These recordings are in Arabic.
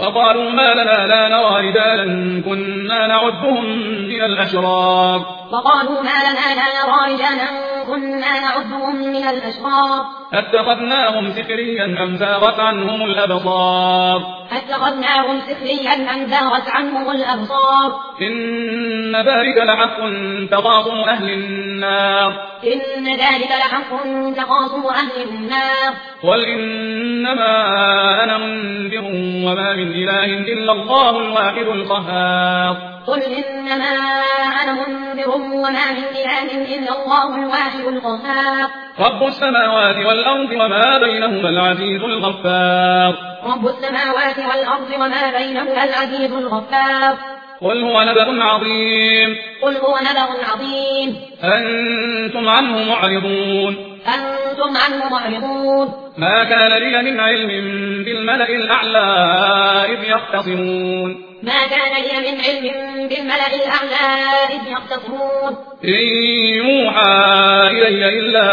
وقالوا ما لنا لا نرى رجالا كنا نعدهم من الأشرار وقالوا ما لنا لا نرى رجالا كنا نعدهم من الأشرار أتخذناهم سخريا أم زاغت عنهم الأبصار أتخذناهم سخريا أم زاغت عنهم الأبصار إن ذلك لحق تخاصم أهل النار إن ذلك لحق تخاصم أهل النار قل إنما أنا منذر وما من إله إلا الله الواحد القهار قل إنما أنا منذر وما من إله إلا الله الواحد القهار رب السماوات والأرض وما بينهما العزيز الغفار رب السماوات والأرض وما بينهما العزيز الغفار قل هو نبأ عظيم قل هو نبأ عظيم أنتم عنه معرضون أنتم عنه معرضون ما كان لي من علم بالملأ الأعلى إذ يختصمون ما كان لي من علم بالملأ الأعلى إذ يختصمون إن يوحى إلي إلا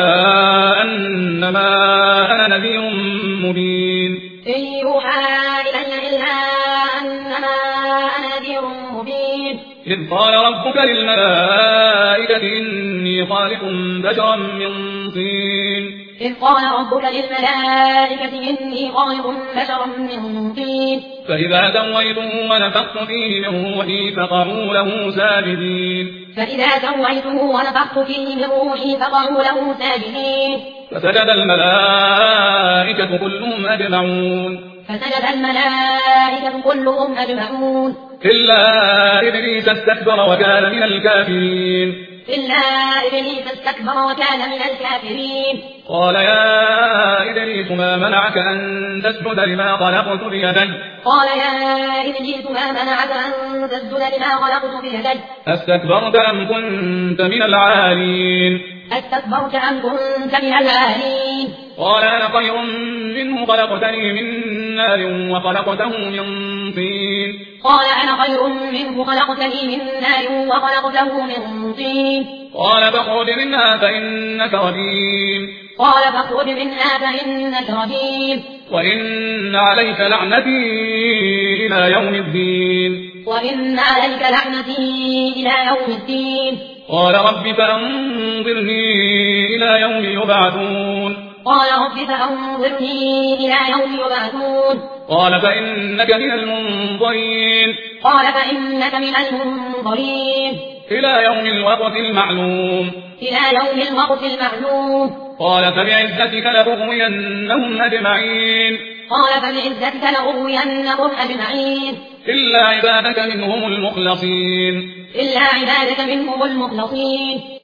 أنما أنا نذير مبين إن يوحى إلي إلا أنما أنا نذير مبين إذ قال ربك للملائكة إني خالق بشرا من طين إذ قال ربك للملائكة إني خالق بشرا من طين فإذا سويته ونفخت فيه من روحي فقعوا له ساجدين فإذا سويته ونفخت فيه من روحي فقعوا له ساجدين فسجد الملائكة كلهم أجمعون فسجد الملائكة كلهم أجمعون إلا إبليس استكبر وكان من الكافرين إلا إبليس استكبر وكان من الكافرين قال يا إبليس ما منعك أن تسجد لما خلقت بيدي قال يا إبليس ما منعك أن تسجد لما خلقت بيدي أستكبرت أم كنت من العالين أستكبرت أم كنت من العالين قال أنا خير منه خلقتني من نار وخلقته من طين قال أنا خير منه خلقتني من نار وخلقته من طين قال فاخرج منها فإنك رجيم قال فاخرج منها فإنك رجيم وإن عليك لعنتي إلى يوم الدين وإن عليك لعنتي إلى يوم الدين قال رب فأنظرني إلى يوم يبعثون قال رب فأنظرني إلى يوم يبعثون قال فإنك من المنظرين قال فإنك من المنظرين إلى يوم الوقت المعلوم إلى يوم الوقت المعلوم قال فبعزتك لأغوينهم أجمعين قال فبعزتك لأغوينهم أجمعين إلا عبادك منهم المخلصين إلا عبادك منهم المخلصين